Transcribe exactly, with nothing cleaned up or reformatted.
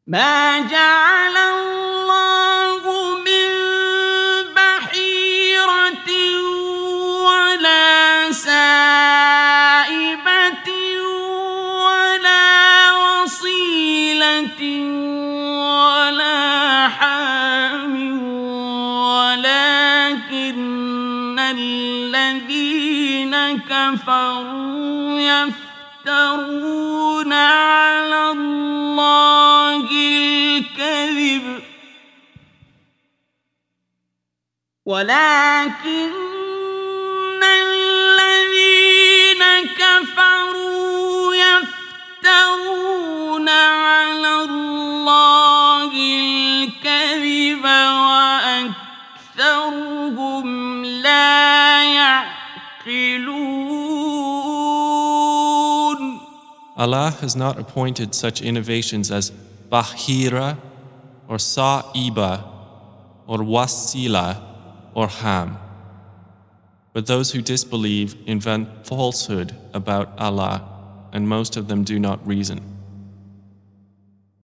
ما جعل الله من بحيرة ولا سائبة ولا وصيلة ولا حام ولكن الذين كفروا يفترون على الله الكذب ولكن الذين كفروا يفترون على الله الكذب وأكثرهم لا يعقلون. Allah has not appointed such innovations as Bahira or Sa'iba or Wasila or Ham. But those who disbelieve invent falsehood about Allah, and most of them do not reason.